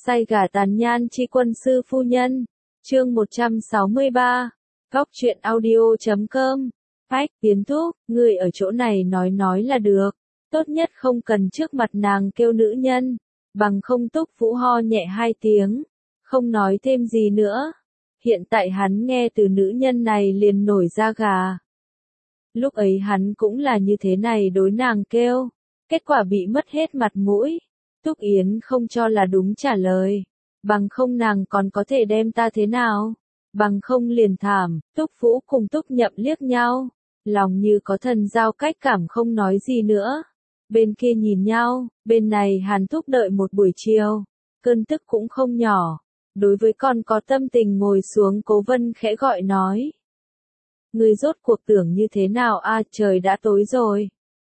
Say gà tàn nhan chi quân sư phu nhân. Chương 163. Góc truyện audio.com. Phách, Tiến thúc, người ở chỗ này nói là được. Tốt nhất không cần trước mặt nàng kêu nữ nhân. Bằng không Túc Vũ ho nhẹ 2 tiếng. Không nói thêm gì nữa. Hiện tại hắn nghe từ nữ nhân này liền nổi da gà. Lúc ấy hắn cũng là như thế này đối nàng kêu. Kết quả bị mất hết mặt mũi. Túc Yến không cho là đúng trả lời. Bằng không nàng còn có thể đem ta thế nào? Bằng không liền thảm. Túc Vũ cùng Túc Nhậm liếc nhau. Lòng như có thần giao cách cảm không nói gì nữa. Bên kia nhìn nhau, bên này Hàn Thúc đợi một buổi chiều. Cơn tức cũng không nhỏ. Đối với con có tâm tình ngồi xuống Cố Vân khẽ gọi nói. Người rốt cuộc tưởng như thế nào a, trời đã tối rồi.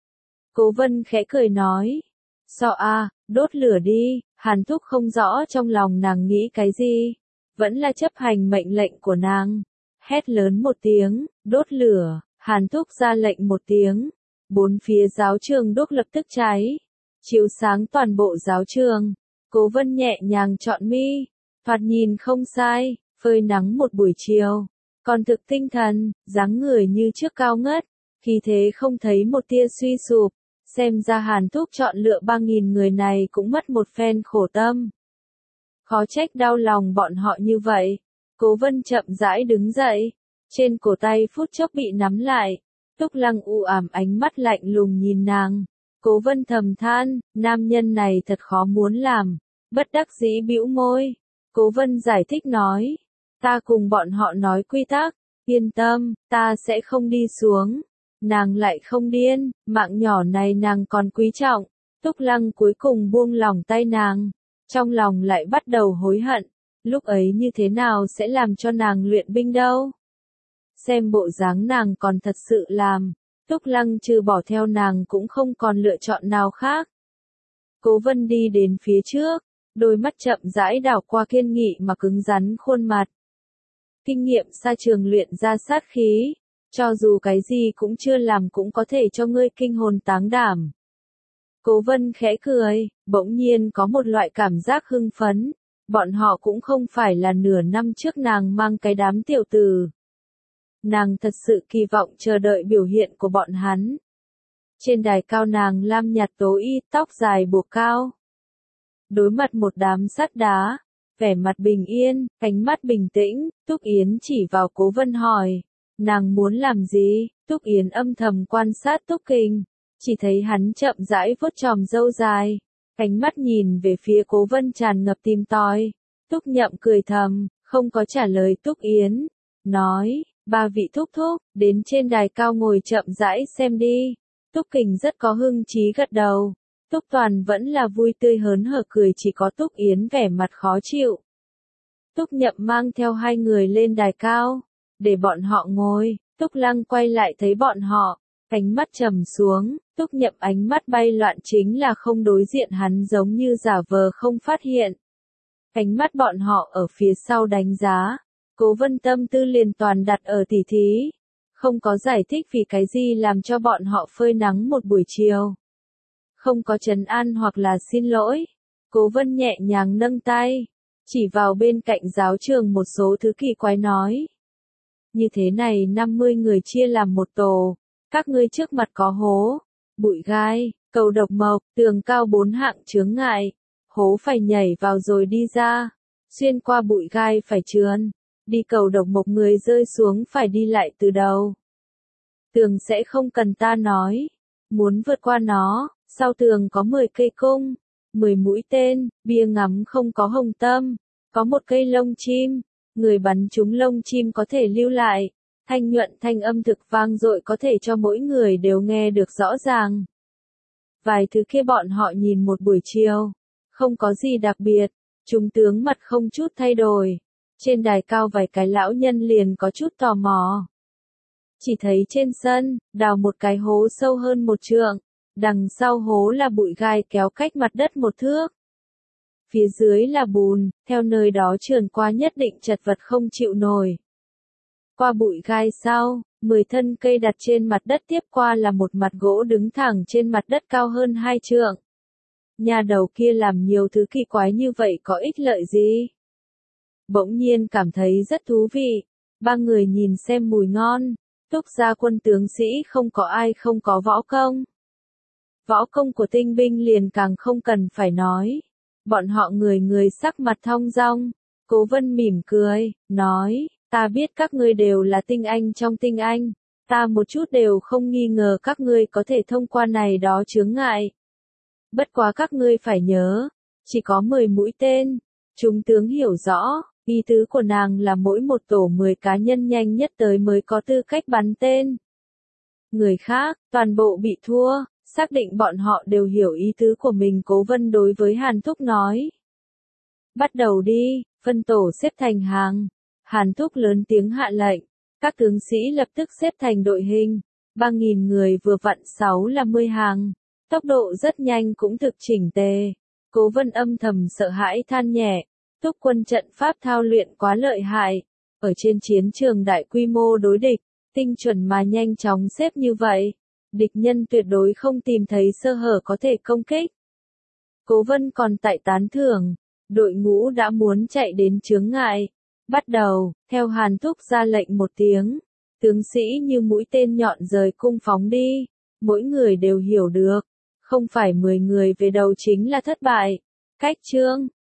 Cố Vân khẽ cười nói. Sao a, đốt lửa đi. Hàn Thúc không rõ trong lòng nàng nghĩ cái gì. Vẫn là chấp hành mệnh lệnh của nàng. Hét lớn một tiếng, đốt lửa. Hàn Thúc ra lệnh một tiếng. 4 phía giáo trường đốt lập tức cháy. Chiếu sáng toàn bộ giáo trường. Cố Vân nhẹ nhàng chọn mi. Thoạt nhìn không sai, phơi nắng một buổi chiều. Còn thực tinh thần, dáng người như trước cao ngất. Khi thế không thấy một tia suy sụp. Xem ra Hàn Thúc chọn lựa 3.000 người này cũng mất một phen khổ tâm. Khó trách đau lòng bọn họ như vậy. Cố Vân chậm rãi đứng dậy. Trên cổ tay phút chốc bị nắm lại. Túc Lăng u ảm ánh mắt lạnh lùng nhìn nàng. Cố Vân thầm than, nam nhân này thật khó muốn làm. Bất đắc dĩ bĩu môi. Cố Vân giải thích nói. Ta cùng bọn họ nói quy tắc. Yên tâm, ta sẽ không đi xuống. Nàng lại không điên, mạng nhỏ này nàng còn quý trọng. Túc Lăng cuối cùng buông lỏng tay nàng. Trong lòng lại bắt đầu hối hận. Lúc ấy như thế nào sẽ làm cho nàng luyện binh đâu? Xem bộ dáng nàng còn thật sự làm. Túc Lăng trừ bỏ theo nàng cũng không còn lựa chọn nào khác. Cố Vân đi đến phía trước. Đôi mắt chậm rãi đảo qua kiên nghị mà cứng rắn khuôn mặt. Kinh nghiệm xa trường luyện ra sát khí. Cho dù cái gì cũng chưa làm cũng có thể cho ngươi kinh hồn táng đảm. Cố Vân khẽ cười, bỗng nhiên có một loại cảm giác hưng phấn. Bọn họ cũng không phải là nửa năm trước nàng mang cái đám tiểu tử. Nàng thật sự kỳ vọng chờ đợi biểu hiện của bọn hắn. Trên đài cao nàng lam nhạt tố y, tóc dài buộc cao. Đối mặt một đám sắt đá, vẻ mặt bình yên, ánh mắt bình tĩnh, Túc Yến chỉ vào Cố Vân hỏi. Nàng muốn làm gì? Túc Yến âm thầm quan sát Túc Kình. Chỉ thấy hắn chậm rãi vuốt chòm râu dài. Ánh mắt nhìn về phía Cố Vân tràn ngập tim tòi. Túc Nhậm cười thầm, không có trả lời Túc Yến. Nói, 3 vị thúc thúc, đến trên đài cao ngồi chậm rãi xem đi. Túc Kình rất có hưng trí gật đầu. Túc Toàn vẫn là vui tươi hớn hở cười, chỉ có Túc Yến vẻ mặt khó chịu. Túc Nhậm mang theo 2 người lên đài cao. Để bọn họ ngồi, Túc Lăng quay lại thấy bọn họ, ánh mắt trầm xuống, Túc Nhậm ánh mắt bay loạn chính là không đối diện hắn giống như giả vờ không phát hiện. Ánh mắt bọn họ ở phía sau đánh giá, Cố Vân tâm tư liền toàn đặt ở tỉ thí, không có giải thích vì cái gì làm cho bọn họ phơi nắng một buổi chiều. Không có trấn an hoặc là xin lỗi, Cố Vân nhẹ nhàng nâng tay, chỉ vào bên cạnh giáo trường một số thứ kỳ quái nói. Như thế này 50 người chia làm một tổ, các ngươi trước mặt có hố, bụi gai, cầu độc mộc, tường cao 4 hạng chướng ngại, hố phải nhảy vào rồi đi ra, xuyên qua bụi gai phải trườn, đi cầu độc mộc người rơi xuống phải đi lại từ đầu. Tường sẽ không cần ta nói, muốn vượt qua nó, sau tường có 10 cây cung, 10 mũi tên, bia ngắm không có hồng tâm, có một cây lông chim. Người bắn trúng lông chim có thể lưu lại, thanh nhuận thanh âm thực vang dội có thể cho mỗi người đều nghe được rõ ràng. Vài thứ kia bọn họ nhìn một buổi chiều, không có gì đặc biệt, trung tướng mặt không chút thay đổi. Trên đài cao vài cái lão nhân liền có chút tò mò. Chỉ thấy trên sân, đào một cái hố sâu hơn 1 trượng, đằng sau hố là bụi gai kéo cách mặt đất 1 thước. Phía dưới là bùn, theo nơi đó trườn qua nhất định chật vật không chịu nổi. Qua bụi gai sau, 10 thân cây đặt trên mặt đất, tiếp qua là một mặt gỗ đứng thẳng trên mặt đất cao hơn 2 trượng. Nhà đầu kia làm nhiều thứ kỳ quái như vậy có ích lợi gì? Bỗng nhiên cảm thấy rất thú vị. Ba người nhìn xem mùi ngon. Túc gia quân tướng sĩ không có ai không có võ công. Võ công của tinh binh liền càng không cần phải nói. Bọn họ người người sắc mặt thong dong. Cố Vân mỉm cười, nói, ta biết các ngươi đều là tinh anh trong tinh anh. Ta một chút đều không nghi ngờ các ngươi có thể thông qua này đó chướng ngại. Bất quá các ngươi phải nhớ, chỉ có 10 mũi tên. Chúng tướng hiểu rõ, ý tứ của nàng là mỗi một tổ 10 cá nhân nhanh nhất tới mới có tư cách bắn tên. Người khác, toàn bộ bị thua, xác định bọn họ đều hiểu ý tứ của mình. Cố Vân đối với Hàn Thúc nói. Bắt đầu đi, phân tổ xếp thành hàng. Hàn Thúc lớn tiếng hạ lệnh, các tướng sĩ lập tức xếp thành đội hình. 3.000 người vừa vặn 6 là 10 hàng. Tốc độ rất nhanh cũng thực chỉnh tề. Cố Vân âm thầm sợ hãi than nhẹ. Túc quân trận pháp thao luyện quá lợi hại. Ở trên chiến trường đại quy mô đối địch, tinh chuẩn mà nhanh chóng xếp như vậy. Địch nhân tuyệt đối không tìm thấy sơ hở có thể công kích. Cố Vân còn tại tán thưởng. Đội ngũ đã muốn chạy đến chướng ngại. Bắt đầu, theo Hàn Thúc ra lệnh một tiếng. Tướng sĩ như mũi tên nhọn rời cung phóng đi. Mỗi người đều hiểu được. Không phải 10 người về đầu chính là thất bại. Cách chương